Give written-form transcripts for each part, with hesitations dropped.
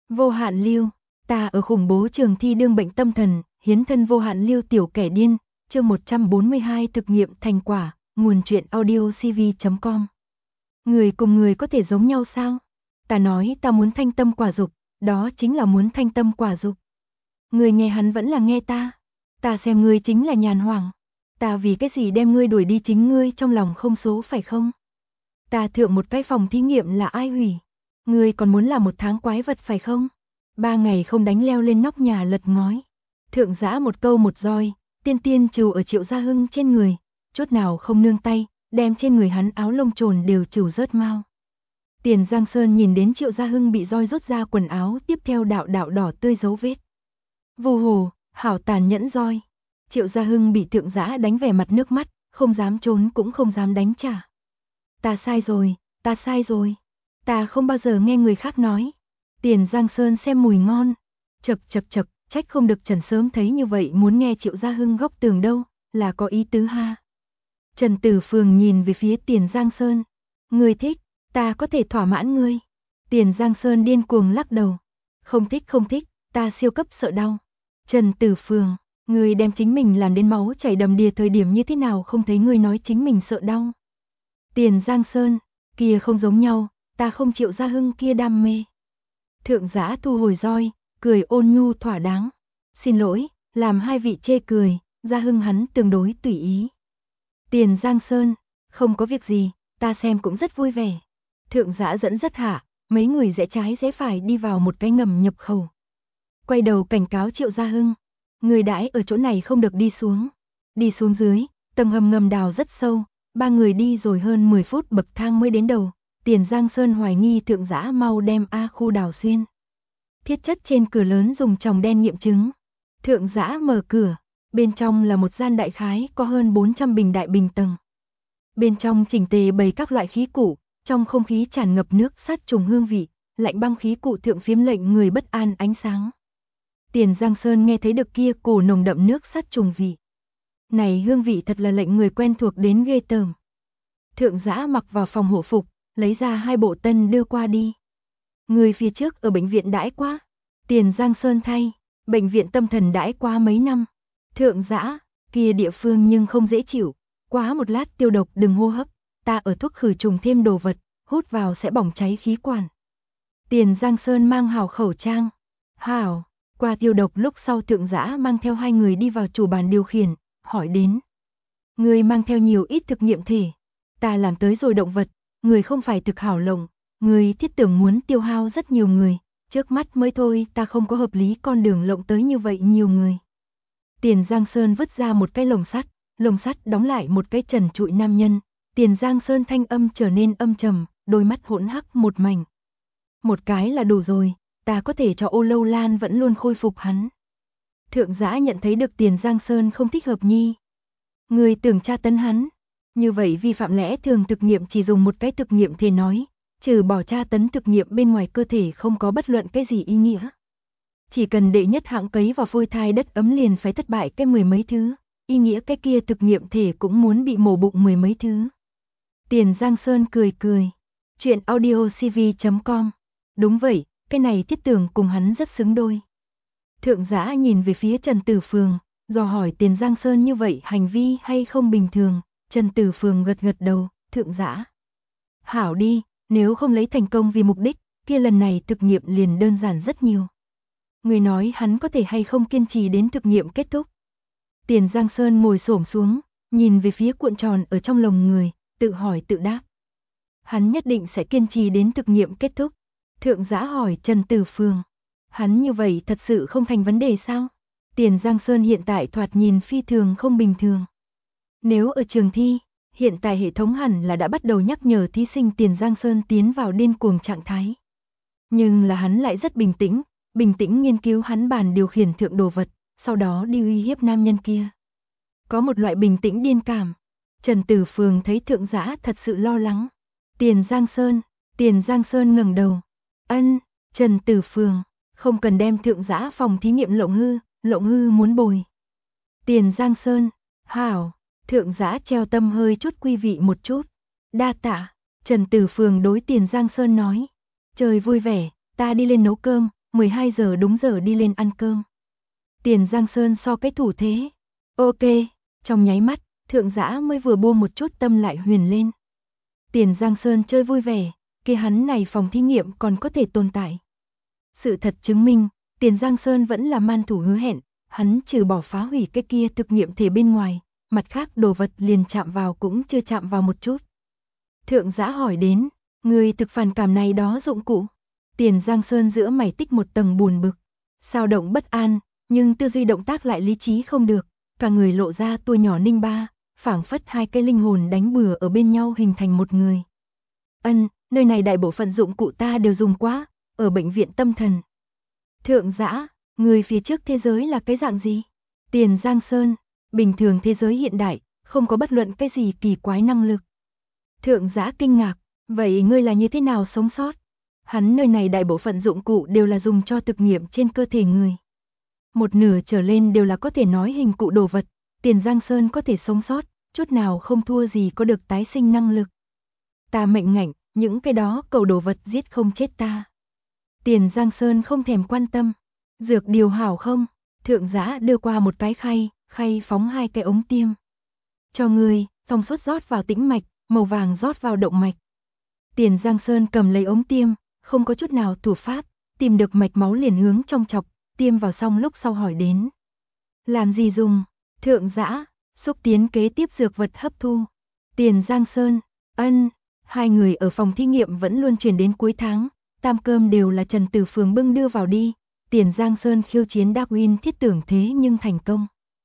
Vô hạn lưu, ta ở khủng bố trường thi đương bệnh tâm thần, hiến thân vô hạn lưu tiểu kẻ điên, chương 142 thực nghiệm thành quả, nguồn truyện audiocv.com. Người cùng người có thể giống nhau sao? Ta nói ta muốn thanh tâm quả dục, đó chính là muốn thanh tâm quả dục. Người nghe hắn vẫn là nghe ta. Ta xem ngươi chính là nhàn hoảng. Ta vì cái gì đem ngươi đuổi đi chính ngươi trong lòng không số phải không? Ta thượng một cái phòng thí nghiệm là ai hủy? Ngươi còn muốn là 1 tháng quái vật phải không? 3 ngày không đánh leo lên nóc nhà lật ngói. Thượng giã một câu một roi, tiên tiên trừ ở Triệu Gia Hưng trên người, chút nào không nương tay, đem trên người hắn áo lông trồn đều trừ rớt mau. Tiền Giang Sơn nhìn đến Triệu Gia Hưng bị roi rút ra quần áo, tiếp theo đạo đạo đỏ tươi dấu vết. Vô hồ, hảo tàn nhẫn roi. Triệu Gia Hưng bị thượng giã đánh vẻ mặt nước mắt, không dám trốn cũng không dám đánh trả. Ta sai rồi, ta sai rồi. Ta không bao giờ nghe người khác nói. Tiền Giang Sơn xem mùi ngon. Chậc, trách không được Trần sớm thấy như vậy muốn nghe Triệu Gia Hưng góc tường đâu, là có ý tứ ha. Trần Tử Phường nhìn về phía Tiền Giang Sơn. Ngươi thích, ta có thể thỏa mãn ngươi. Tiền Giang Sơn điên cuồng lắc đầu. Không thích, ta siêu cấp sợ đau. Trần Tử Phường, ngươi đem chính mình làm đến máu chảy đầm đìa thời điểm như thế nào không thấy ngươi nói chính mình sợ đau. Tiền Giang Sơn, kia không giống nhau, ta không Triệu Gia Hưng kia đam mê. Thượng giã thu hồi roi, cười ôn nhu thỏa đáng. Xin lỗi, làm hai vị chê cười, Gia Hưng hắn tương đối tùy ý. Tiền Giang Sơn, không có việc gì, ta xem cũng rất vui vẻ. Thượng giã dẫn dắt hạ, mấy người rẽ trái rẽ phải đi vào một cái ngầm nhập khẩu. Quay đầu cảnh cáo Triệu Gia Hưng, người đãi ở chỗ này không được đi xuống. Đi xuống dưới, tầng hầm ngầm đào rất sâu, 3 người đi rồi hơn 10 phút bậc thang mới đến đầu. Tiền Giang Sơn hoài nghi thượng giã mau đem A khu đào xuyên. Thiết chất trên cửa lớn dùng tròng đen nghiệm chứng. Thượng giã mở cửa, bên trong là một gian đại khái có hơn 400 bình đại bình tầng. Bên trong chỉnh tề bày các loại khí cụ, trong không khí tràn ngập nước sát trùng hương vị, lạnh băng khí cụ thượng phiếm lệnh người bất an ánh sáng. Tiền Giang Sơn nghe thấy được kia cổ nồng đậm nước sát trùng vị. Này hương vị thật là lệnh người quen thuộc đến ghê tởm. Thượng giã mặc vào phòng hộ phục, lấy ra 2 bộ tân đưa qua đi. Người phía trước ở bệnh viện đãi quá. Tiền Giang Sơn thay, bệnh viện tâm thần đãi quá mấy năm. Thượng giã, kia địa phương nhưng không dễ chịu. Quá một lát tiêu độc đừng hô hấp, ta ở thuốc khử trùng thêm đồ vật, hút vào sẽ bỏng cháy khí quản. Tiền Giang Sơn mang hào khẩu trang. Hảo, qua tiêu độc lúc sau thượng giã mang theo 2 người đi vào chủ bàn điều khiển, hỏi đến. Người mang theo nhiều ít thực nghiệm thể. Ta làm tới rồi động vật, người không phải thực hảo lộng, người thiết tưởng muốn tiêu hao rất nhiều người, trước mắt mới thôi ta không có hợp lý con đường lộng tới như vậy nhiều người. Tiền Giang Sơn vứt ra một cái lồng sắt đóng lại một cái trần trụi nam nhân, Tiền Giang Sơn thanh âm trở nên âm trầm, đôi mắt hỗn hắc một mảnh. Một cái là đủ rồi, ta có thể cho Ô Lâu Lan vẫn luôn khôi phục hắn. Thượng giã nhận thấy được Tiền Giang Sơn không thích hợp nhi. Người tưởng tra tấn hắn. Như vậy vi phạm lẽ thường thực nghiệm chỉ dùng một cái thực nghiệm thể nói, trừ bỏ tra tấn thực nghiệm bên ngoài cơ thể không có bất luận cái gì ý nghĩa. Chỉ cần đệ nhất hạng cấy vào phôi thai đất ấm liền phải thất bại cái 10 mấy thứ, ý nghĩa cái kia thực nghiệm thể cũng muốn bị mổ bụng 10 mấy thứ. Tiền Giang Sơn cười. Chuyện audiocv.com. Đúng vậy, cái này thiết tưởng cùng hắn rất xứng đôi. Thượng giã nhìn về phía Trần Tử Phường, dò hỏi Tiền Giang Sơn như vậy hành vi hay không bình thường. Trần Tử Phường gật đầu, thượng giã. Hảo đi, nếu không lấy thành công vì mục đích, kia lần này thực nghiệm liền đơn giản rất nhiều. Người nói hắn có thể hay không kiên trì đến thực nghiệm kết thúc. Tiền Giang Sơn ngồi xổm xuống, nhìn về phía cuộn tròn ở trong lồng người, tự hỏi tự đáp. Hắn nhất định sẽ kiên trì đến thực nghiệm kết thúc. Thượng giã hỏi Trần Tử Phường. Hắn như vậy thật sự không thành vấn đề sao? Tiền Giang Sơn hiện tại thoạt nhìn phi thường không bình thường. Nếu ở trường thi, hiện tại hệ thống hẳn là đã bắt đầu nhắc nhở thí sinh Tiền Giang Sơn tiến vào điên cuồng trạng thái. Nhưng là hắn lại rất bình tĩnh nghiên cứu hắn bàn điều khiển thượng đồ vật, sau đó đi uy hiếp nam nhân kia. Có một loại bình tĩnh điên cảm. Trần Tử Phường thấy thượng giã thật sự lo lắng. Tiền Giang Sơn ngẩng đầu. Ân, Trần Tử Phường, không cần đem thượng giã phòng thí nghiệm lộng hư muốn bồi. Tiền Giang Sơn, hảo. Thượng giã treo tâm hơi chút quý vị một chút. Đa tạ, Trần Tử Phường đối Tiền Giang Sơn nói. Trời vui vẻ, ta đi lên nấu cơm, 12 giờ đúng giờ đi lên ăn cơm. Tiền Giang Sơn so cái thủ thế. Ok, trong nháy mắt, Thượng Dã mới vừa buông một chút tâm lại huyền lên. Tiền Giang Sơn chơi vui vẻ, kia hắn này phòng thí nghiệm còn có thể tồn tại. Sự thật chứng minh, Tiền Giang Sơn vẫn là man thủ hứa hẹn, hắn trừ bỏ phá hủy cái kia thực nghiệm thể bên ngoài, mặt khác đồ vật liền chạm vào cũng chưa chạm vào một chút. Thượng Dã hỏi đến, người thực phản cảm này đó dụng cụ. Tiền Giang Sơn giữa mày tích một tầng buồn bực, sao động bất an, nhưng tư duy động tác lại lý trí không được, cả người lộ ra tua nhỏ ninh ba, phảng phất hai cái linh hồn đánh bừa ở bên nhau hình thành một người. Nơi này đại bộ phận dụng cụ ta đều dùng quá, ở bệnh viện tâm thần. Thượng Dã, người phía trước thế giới là cái dạng gì? Tiền Giang Sơn, bình thường thế giới hiện đại, không có bất luận cái gì kỳ quái năng lực. Thượng Dã kinh ngạc, vậy ngươi là như thế nào sống sót? Hắn nơi này đại bộ phận dụng cụ đều là dùng cho thực nghiệm trên cơ thể người. Một nửa trở lên đều là có thể nói hình cụ đồ vật, Tiền Giang Sơn có thể sống sót, chút nào không thua gì có được tái sinh năng lực. Ta mệnh ngạnh, những cái đó cầu đồ vật giết không chết ta. Tiền Giang Sơn không thèm quan tâm. Dược điều hảo không? Thượng Dã đưa qua một cái khay phóng hai cái ống tiêm. Cho ngươi, thông suốt rót vào tĩnh mạch, màu vàng rót vào động mạch. Tiền Giang Sơn cầm lấy ống tiêm, không có chút nào thủ pháp, tìm được mạch máu liền hướng trong chọc, tiêm vào xong lúc sau hỏi đến. Làm gì dùng? Thượng Dã, xúc tiến kế tiếp dược vật hấp thu. Tiền Giang Sơn, hai người ở phòng thí nghiệm vẫn luôn truyền đến cuối tháng, tam cơm đều là Trần Tử Phường bưng đưa vào đi. Tiền Giang Sơn khiêu chiến Darwin thiết tưởng thế nhưng thành công.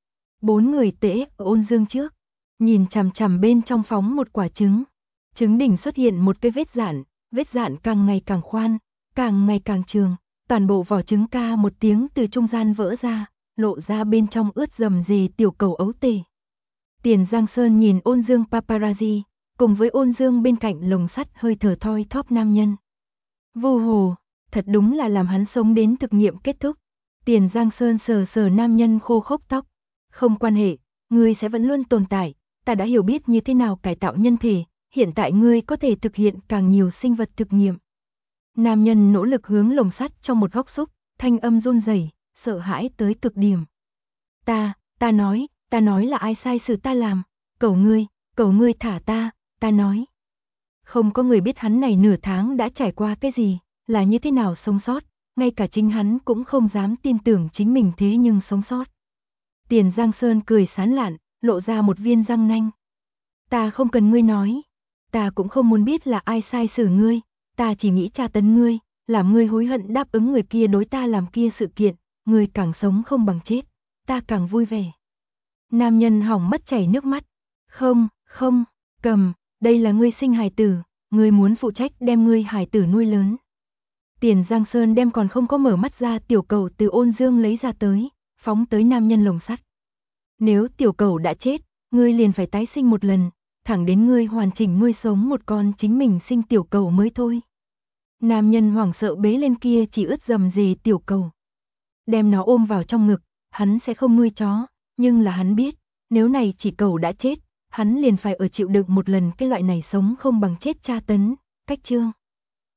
4 người tễ ở ôn dương trước, nhìn chằm chằm bên trong phóng một quả trứng. Trứng đỉnh xuất hiện một cái vết dạn càng ngày càng khoan, càng ngày càng trường, toàn bộ vỏ trứng ca một tiếng từ trung gian vỡ ra, lộ ra bên trong ướt rầm rề tiểu cầu ấu tể. Tiền Giang Sơn nhìn ôn dương paparazzi, cùng với ôn dương bên cạnh lồng sắt hơi thở thoi thóp nam nhân. Vô hồ, thật đúng là làm hắn sống đến thực nghiệm kết thúc. Tiền Giang Sơn sờ sờ nam nhân khô khốc tóc. Không quan hệ, ngươi sẽ vẫn luôn tồn tại, ta đã hiểu biết như thế nào cải tạo nhân thể, hiện tại ngươi có thể thực hiện càng nhiều sinh vật thực nghiệm. Nam nhân nỗ lực hướng lồng sắt trong một góc xúc, thanh âm run rẩy, sợ hãi tới cực điểm. Ta nói là ai sai sự ta làm, cầu ngươi thả ta nói. Không có người biết hắn này nửa tháng đã trải qua cái gì, là như thế nào sống sót, ngay cả chính hắn cũng không dám tin tưởng chính mình thế nhưng sống sót. Tiền Giang Sơn cười sán lạn, lộ ra một viên răng nanh. Ta không cần ngươi nói, ta cũng không muốn biết là ai sai xử ngươi, ta chỉ nghĩ tra tấn ngươi, làm ngươi hối hận đáp ứng người kia đối ta làm kia sự kiện, ngươi càng sống không bằng chết, ta càng vui vẻ. Nam nhân hỏng mất chảy nước mắt. Không, cầm, đây là ngươi sinh hài tử, ngươi muốn phụ trách đem ngươi hài tử nuôi lớn. Tiền Giang Sơn đem còn không có mở mắt ra tiểu cầu từ ôn dương lấy ra tới, phóng tới nam nhân lồng sắt. Nếu tiểu cầu đã chết, ngươi liền phải tái sinh một lần, thẳng đến ngươi hoàn chỉnh nuôi sống một con chính mình sinh tiểu cầu mới thôi. Nam nhân hoảng sợ bế lên kia chỉ ướt rầm rề tiểu cầu. Đem nó ôm vào trong ngực, hắn sẽ không nuôi chó, nhưng là hắn biết, nếu này chỉ cầu đã chết, hắn liền phải ở chịu đựng một lần cái loại này sống không bằng chết tra tấn, cách chương.